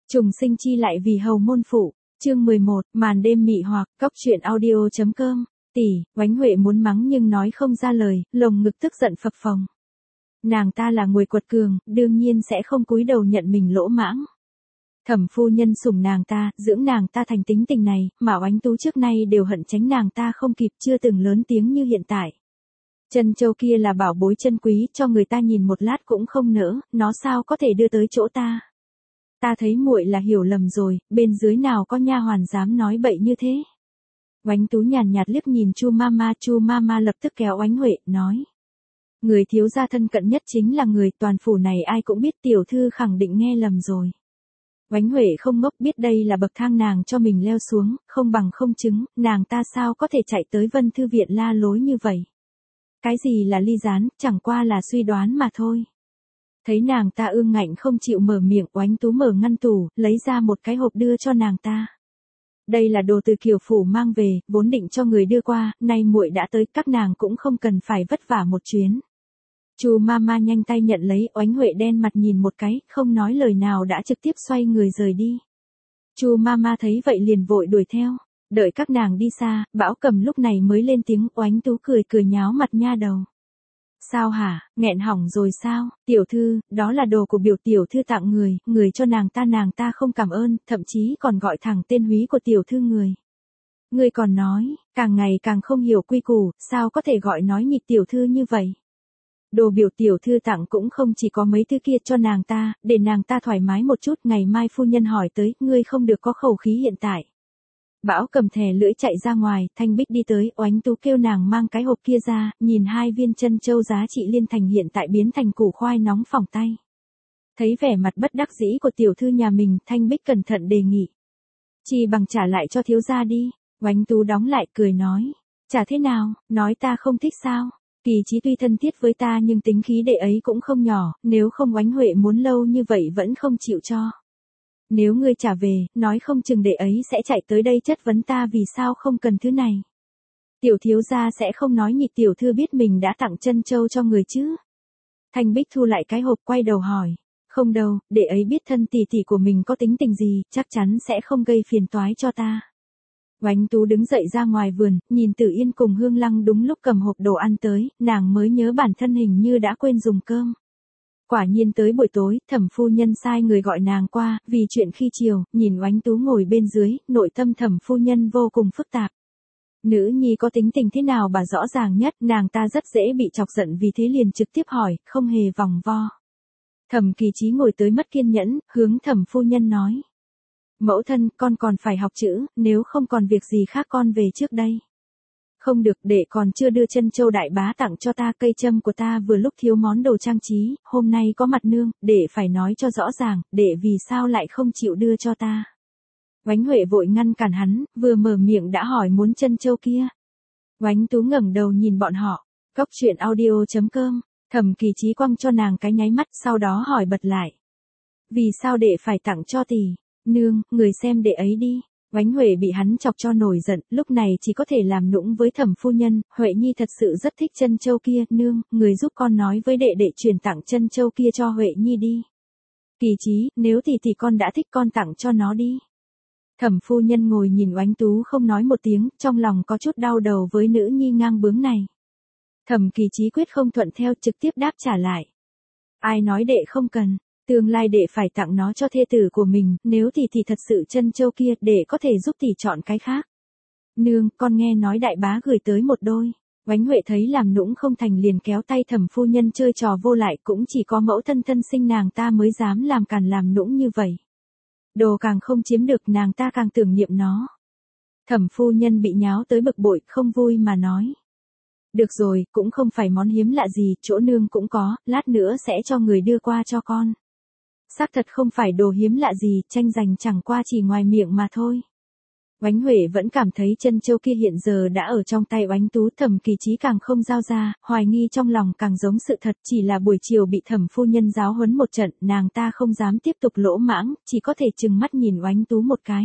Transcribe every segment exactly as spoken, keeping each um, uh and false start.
Trùng sinh chi lại vì hầu môn phụ, chương mười một, màn đêm mị hoặc, cóc truyện audio.com, tỷ, Oánh Huệ muốn mắng nhưng nói không ra lời, lồng ngực tức giận phập phồng. Nàng ta là người quật cường, đương nhiên sẽ không cúi đầu nhận mình lỗ mãng. Thẩm phu nhân sủng nàng ta, dưỡng nàng ta thành tính tình này, mà Oánh Tú trước nay đều hận tránh nàng ta không kịp, chưa từng lớn tiếng như hiện tại. Chân châu kia là bảo bối chân quý, cho người ta nhìn một lát cũng không nỡ, nó sao có thể đưa tới chỗ ta. Ta thấy muội là hiểu lầm rồi, bên dưới nào có nha hoàn dám nói bậy như thế. Oánh Tú nhàn nhạt liếc nhìn Chu Mama, Chu Mama lập tức kéo Oánh Huệ, nói. Người thiếu gia thân cận nhất chính là người, toàn phủ này ai cũng biết, tiểu thư khẳng định nghe lầm rồi. Oánh Huệ không ngốc, biết đây là bậc thang nàng cho mình leo xuống, không bằng không chứng, nàng ta sao có thể chạy tới Vân Thư Viện la lối như vậy. Cái gì là ly gián, chẳng qua là suy đoán mà thôi. Thấy nàng ta ương ngạnh không chịu mở miệng, Oánh Tú mở ngăn tủ, lấy ra một cái hộp đưa cho nàng ta. Đây là đồ từ Kiều phủ mang về, vốn định cho người đưa qua, nay muội đã tới, các nàng cũng không cần phải vất vả một chuyến. Chu Mama nhanh tay nhận lấy, Oánh Huệ đen mặt nhìn một cái, không nói lời nào đã trực tiếp xoay người rời đi. Chu Mama thấy vậy liền vội đuổi theo, đợi các nàng đi xa, Bảo Cầm lúc này mới lên tiếng. Oánh Tú cười cười nháo mặt nha đầu. Sao hả, nghẹn hỏng rồi sao, tiểu thư, đó là đồ của biểu tiểu thư tặng người, người cho nàng ta nàng ta không cảm ơn, thậm chí còn gọi thẳng tên húy của tiểu thư người. Người còn nói, càng ngày càng không hiểu quy củ, sao có thể gọi nói nhịp tiểu thư như vậy. Đồ biểu tiểu thư tặng cũng không chỉ có mấy thứ kia, cho nàng ta, để nàng ta thoải mái một chút, ngày mai phu nhân hỏi tới, ngươi không được có khẩu khí hiện tại. Bảo Cầm thè lưỡi chạy ra ngoài, Thanh Bích đi tới, Oánh Tú kêu nàng mang cái hộp kia ra, nhìn hai viên chân châu giá trị liên thành hiện tại biến thành củ khoai nóng phỏng tay. Thấy vẻ mặt bất đắc dĩ của tiểu thư nhà mình, Thanh Bích cẩn thận đề nghị. Chi bằng trả lại cho thiếu gia đi. Oánh Tú đóng lại cười nói. Trả thế nào, nói ta không thích sao? Kỳ Chí tuy thân thiết với ta nhưng tính khí đệ ấy cũng không nhỏ, nếu không Oánh Huệ muốn lâu như vậy vẫn không chịu cho. Nếu ngươi trả về, nói không chừng đệ ấy sẽ chạy tới đây chất vấn ta vì sao không cần thứ này. Tiểu thiếu gia sẽ không nói nhị tiểu thư biết mình đã tặng chân châu cho người chứ. Thanh Bích thu lại cái hộp quay đầu hỏi. Không đâu, đệ ấy biết thân tỷ tỷ của mình có tính tình gì, chắc chắn sẽ không gây phiền toái cho ta. Oánh Tú đứng dậy ra ngoài vườn, nhìn Tử Yên cùng Hương Lăng đúng lúc cầm hộp đồ ăn tới, nàng mới nhớ bản thân hình như đã quên dùng cơm. Quả nhiên tới buổi tối, Thẩm phu nhân sai người gọi nàng qua, vì chuyện khi chiều, nhìn Oánh Tú ngồi bên dưới, nội tâm Thẩm phu nhân vô cùng phức tạp. Nữ nhi có tính tình thế nào bà rõ ràng nhất, nàng ta rất dễ bị chọc giận vì thế liền trực tiếp hỏi, không hề vòng vo. Thẩm Kỳ Chí ngồi tới mất kiên nhẫn, hướng Thẩm phu nhân nói. Mẫu thân, con còn phải học chữ, nếu không còn việc gì khác con về trước đây. Không được, đệ còn chưa đưa chân châu đại bá tặng cho ta, cây châm của ta vừa lúc thiếu món đồ trang trí, hôm nay có mặt nương, đệ phải nói cho rõ ràng, đệ vì sao lại không chịu đưa cho ta. Oánh Huệ vội ngăn cản hắn, vừa mở miệng đã hỏi muốn chân châu kia. Oánh Tú ngẩng đầu nhìn bọn họ, cóc truyện audio.com, Thẩm Kỳ Chí quăng cho nàng cái nháy mắt, sau đó hỏi bật lại. Vì sao đệ phải tặng cho tỷ? Nương, người xem đệ ấy đi. Oánh Huệ bị hắn chọc cho nổi giận, lúc này chỉ có thể làm nũng với Thẩm phu nhân, Huệ nhi thật sự rất thích chân châu kia, nương, người giúp con nói với đệ đệ truyền tặng chân châu kia cho Huệ nhi đi. Kỳ Chí, nếu tỷ tỷ con đã thích con tặng cho nó đi. Thẩm phu nhân ngồi nhìn Oánh Tú không nói một tiếng, trong lòng có chút đau đầu với nữ nhi ngang bướng này. Thẩm Kỳ Chí quyết không thuận theo, trực tiếp đáp trả lại. Ai nói đệ không cần. Tương lai đệ phải tặng nó cho thê tử của mình, nếu tỷ tỷ thật sự chân châu kia, đệ có thể giúp tỷ chọn cái khác. Nương, con nghe nói đại bá gửi tới một đôi. Oánh Huệ thấy làm nũng không thành liền kéo tay Thẩm phu nhân chơi trò vô lại, cũng chỉ có mẫu thân thân sinh nàng ta mới dám làm càn làm nũng như vậy. Đồ càng không chiếm được nàng ta càng tưởng niệm nó. Thẩm phu nhân bị nháo tới bực bội, không vui mà nói. Được rồi, cũng không phải món hiếm lạ gì, chỗ nương cũng có, lát nữa sẽ cho người đưa qua cho con. Xác thật không phải đồ hiếm lạ gì, tranh giành chẳng qua chỉ ngoài miệng mà thôi. Oánh Huệ vẫn cảm thấy chân châu kia hiện giờ đã ở trong tay Oánh Tú, Thẩm Kỳ Chí càng không giao ra, hoài nghi trong lòng càng giống sự thật, chỉ là buổi chiều bị Thẩm phu nhân giáo huấn một trận, nàng ta không dám tiếp tục lỗ mãng, chỉ có thể trừng mắt nhìn Oánh Tú một cái.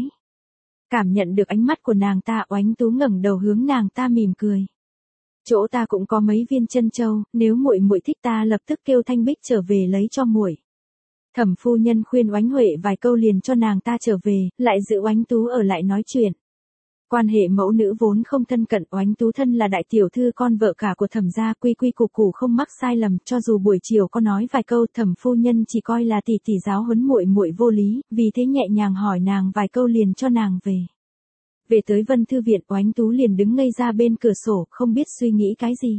Cảm nhận được ánh mắt của nàng ta, Oánh Tú ngẩng đầu hướng nàng ta mỉm cười. Chỗ ta cũng có mấy viên chân châu, nếu muội muội thích ta lập tức kêu Thanh Bích trở về lấy cho muội. Thẩm phu nhân khuyên Oánh Huệ vài câu liền cho nàng ta trở về, lại giữ Oánh Tú ở lại nói chuyện. Quan hệ mẫu nữ vốn không thân cận, Oánh Tú thân là đại tiểu thư con vợ cả của Thẩm gia, quy quy củ củ không mắc sai lầm, cho dù buổi chiều có nói vài câu Thẩm phu nhân chỉ coi là tỷ tỷ giáo huấn muội muội vô lý, vì thế nhẹ nhàng hỏi nàng vài câu liền cho nàng về. Về tới Vân Thư Viện, Oánh Tú liền đứng ngây ra bên cửa sổ, không biết suy nghĩ cái gì.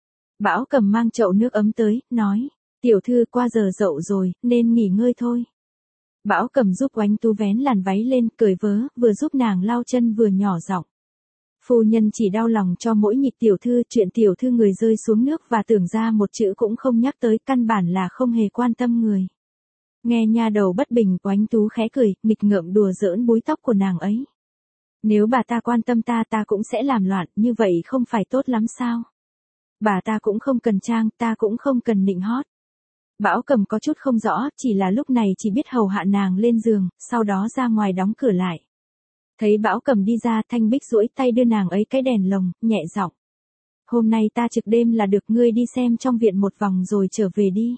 Bảo Cầm mang chậu nước ấm tới, nói, tiểu thư qua giờ dậu rồi, nên nghỉ ngơi thôi. Bảo Cầm giúp Oánh Tú vén làn váy lên, cởi vớ, vừa giúp nàng lau chân vừa nhỏ giọng. Phu nhân chỉ đau lòng cho mỗi nhịp tiểu thư, chuyện tiểu thư người rơi xuống nước và tưởng ra một chữ cũng không nhắc tới, căn bản là không hề quan tâm người. Nghe nha đầu bất bình, Oánh Tú khẽ cười, nghịch ngợm đùa giỡn búi tóc của nàng ấy. Nếu bà ta quan tâm ta ta cũng sẽ làm loạn, như vậy không phải tốt lắm sao? Bà ta cũng không cần trang, ta cũng không cần nịnh hót. Bảo Cầm có chút không rõ, chỉ là lúc này chỉ biết hầu hạ nàng lên giường, sau đó ra ngoài đóng cửa lại. Thấy Bảo Cầm đi ra, Thanh Bích duỗi tay đưa nàng ấy cái đèn lồng, nhẹ giọng. Hôm nay ta trực đêm là được, ngươi đi xem trong viện một vòng rồi trở về đi.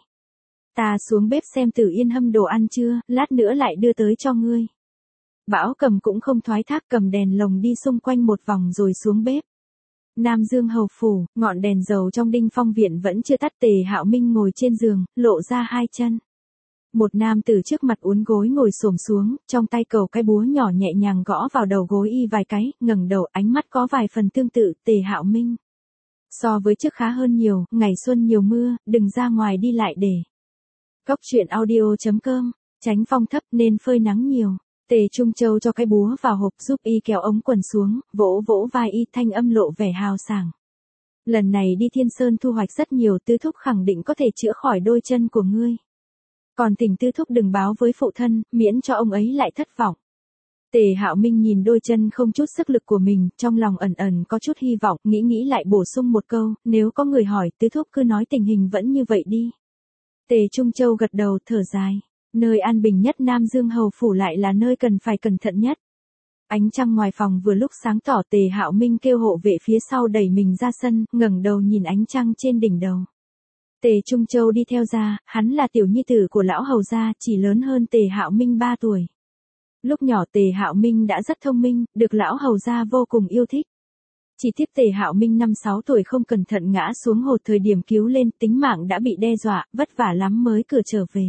Ta xuống bếp xem Tử Yên hâm đồ ăn chưa, lát nữa lại đưa tới cho ngươi. Bảo Cầm cũng không thoái thác, cầm đèn lồng đi xung quanh một vòng rồi xuống bếp. Nam Dương hầu phủ, ngọn đèn dầu trong Đinh Phong viện vẫn chưa tắt, Tề Hạo Minh ngồi trên giường, lộ ra hai chân. Một nam tử trước mặt uốn gối ngồi xổm xuống, trong tay cầu cái búa nhỏ nhẹ nhàng gõ vào đầu gối y vài cái, ngẩng đầu, ánh mắt có vài phần tương tự, Tề Hạo Minh. So với trước khá hơn nhiều, ngày xuân nhiều mưa, đừng ra ngoài đi lại để. Cốc truyện audio chấm com, tránh phong thấp nên phơi nắng nhiều. Tề Trung Châu cho cái búa vào hộp, giúp y kéo ống quần xuống, vỗ vỗ vai y, thanh âm lộ vẻ hào sảng. Lần này đi Thiên Sơn thu hoạch rất nhiều, tứ thúc khẳng định có thể chữa khỏi đôi chân của ngươi. Còn tình tứ thúc đừng báo với phụ thân, miễn cho ông ấy lại thất vọng. Tề Hạo Minh nhìn đôi chân không chút sức lực của mình, trong lòng ẩn ẩn có chút hy vọng, nghĩ nghĩ lại bổ sung một câu, nếu có người hỏi, tứ thúc cứ nói tình hình vẫn như vậy đi. Tề Trung Châu gật đầu, thở dài. Nơi an bình nhất Nam Dương hầu phủ lại là nơi cần phải cẩn thận nhất. Ánh trăng ngoài phòng vừa lúc sáng tỏ, Tề Hạo Minh kêu hộ vệ phía sau đẩy mình ra sân, ngẩng đầu nhìn ánh trăng trên đỉnh đầu. Tề Trung Châu đi theo ra, hắn là tiểu nhi tử của lão hầu gia, chỉ lớn hơn Tề Hạo Minh ba tuổi. Lúc nhỏ Tề Hạo Minh đã rất thông minh, được lão hầu gia vô cùng yêu thích. Chỉ tiếc Tề Hạo Minh năm sáu tuổi không cẩn thận ngã xuống hồ, thời điểm cứu lên tính mạng đã bị đe dọa, vất vả lắm mới cửa trở về.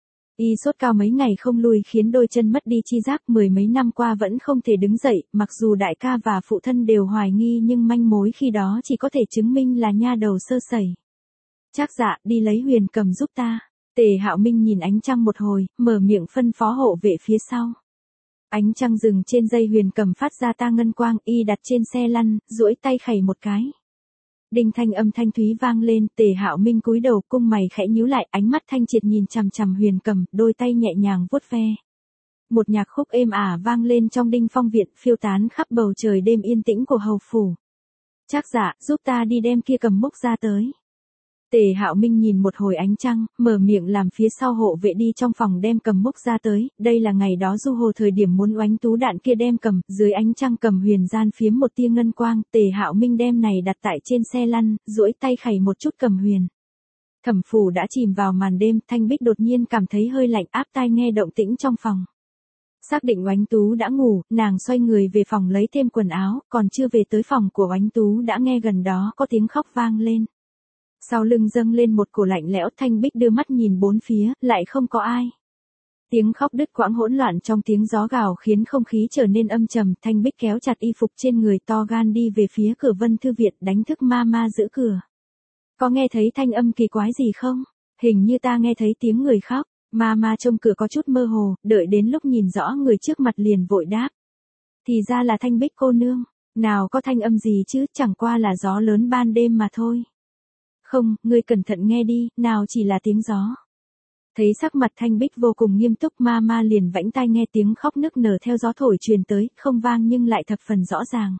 Y sốt cao mấy ngày không lui khiến đôi chân mất đi chi giác, mười mấy năm qua vẫn không thể đứng dậy, mặc dù đại ca và phụ thân đều hoài nghi nhưng manh mối khi đó chỉ có thể chứng minh là nha đầu sơ sẩy. Trác Dạ, đi lấy Huyền Cầm giúp ta. Tề Hạo Minh nhìn ánh trăng một hồi, mở miệng phân phó hộ vệ phía sau. Ánh trăng dừng trên dây Huyền Cầm phát ra ta ngân quang, y đặt trên xe lăn, duỗi tay khẩy một cái. Đinh thanh âm thanh thúy vang lên, Tề Hạo Minh cúi đầu, cung mày khẽ nhíu lại, ánh mắt thanh triệt nhìn chằm chằm Huyền Cầm, đôi tay nhẹ nhàng vuốt ve. Một nhạc khúc êm ả vang lên trong Đinh Phong viện, phiêu tán khắp bầu trời đêm yên tĩnh của hầu phủ. Trác Dạ, giúp ta đi đem kia cầm mốc ra tới. Tề Hạo Minh nhìn một hồi ánh trăng, mở miệng làm phía sau hộ vệ đi trong phòng đem cầm mốc ra tới, đây là ngày đó du hồ thời điểm muốn Oánh Tú đạn kia đem cầm, dưới ánh trăng cầm huyền gian phiếm một tia ngân quang, Tề Hạo Minh đem này đặt tại trên xe lăn, duỗi tay khẩy một chút cầm huyền. Thẩm phủ đã chìm vào màn đêm, Thanh Bích đột nhiên cảm thấy hơi lạnh, áp tai nghe động tĩnh trong phòng. Xác định Oánh Tú đã ngủ, nàng xoay người về phòng lấy thêm quần áo, còn chưa về tới phòng của Oánh Tú đã nghe gần đó có tiếng khóc vang lên. Sau lưng dâng lên một cổ lạnh lẽo, Thanh Bích đưa mắt nhìn bốn phía, lại không có ai. Tiếng khóc đứt quãng hỗn loạn trong tiếng gió gào khiến không khí trở nên âm trầm, Thanh Bích kéo chặt y phục trên người, to gan đi về phía cửa Vân Thư Viện, đánh thức ma ma giữ cửa. Có nghe thấy thanh âm kỳ quái gì không? Hình như ta nghe thấy tiếng người khóc. Ma ma trông cửa có chút mơ hồ, đợi đến lúc nhìn rõ người trước mặt liền vội đáp. Thì ra là Thanh Bích cô nương, nào có thanh âm gì chứ, chẳng qua là gió lớn ban đêm mà thôi. Không, ngươi cẩn thận nghe đi, nào chỉ là tiếng gió. Thấy sắc mặt Thanh Bích vô cùng nghiêm túc, ma ma liền vãnh tai nghe tiếng khóc nức nở theo gió thổi truyền tới, không vang nhưng lại thập phần rõ ràng.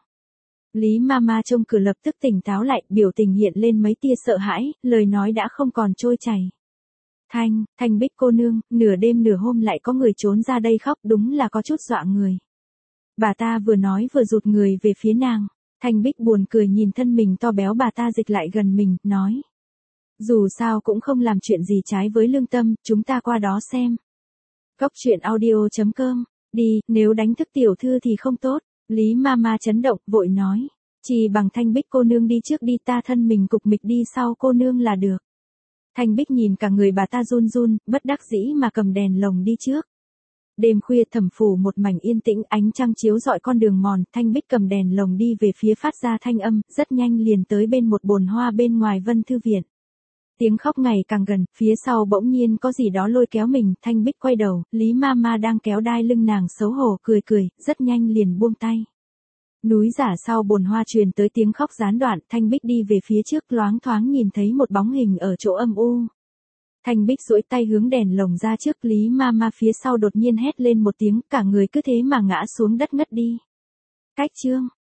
Lý ma ma trông cửa lập tức tỉnh táo lại, biểu tình hiện lên mấy tia sợ hãi, lời nói đã không còn trôi chảy. Thanh, Thanh Bích cô nương, nửa đêm nửa hôm lại có người trốn ra đây khóc, đúng là có chút dọa người. Bà ta vừa nói vừa rụt người về phía nàng. Thanh Bích buồn cười nhìn thân mình to béo bà ta dịch lại gần mình, nói. Dù sao cũng không làm chuyện gì trái với lương tâm, chúng ta qua đó xem. Cốc truyện audio chấm com, đi, nếu đánh thức tiểu thư thì không tốt. Lý Mama chấn động, vội nói. Chỉ bằng Thanh Bích cô nương đi trước đi, ta thân mình cục mịch đi sau cô nương là được. Thanh Bích nhìn cả người bà ta run run, bất đắc dĩ mà cầm đèn lồng đi trước. Đêm khuya thẩm phủ một mảnh yên tĩnh, ánh trăng chiếu rọi con đường mòn, Thanh Bích cầm đèn lồng đi về phía phát ra thanh âm, rất nhanh liền tới bên một bồn hoa bên ngoài Vân Thư Viện. Tiếng khóc ngày càng gần, phía sau bỗng nhiên có gì đó lôi kéo mình, Thanh Bích quay đầu, Lý Mama đang kéo đai lưng nàng xấu hổ cười cười, rất nhanh liền buông tay. Núi giả sau bồn hoa truyền tới tiếng khóc gián đoạn, Thanh Bích đi về phía trước loáng thoáng nhìn thấy một bóng hình ở chỗ âm u. Thanh Bích duỗi tay hướng đèn lồng ra trước, Lý Mama phía sau đột nhiên hét lên một tiếng, cả người cứ thế mà ngã xuống đất ngất đi. Cách chương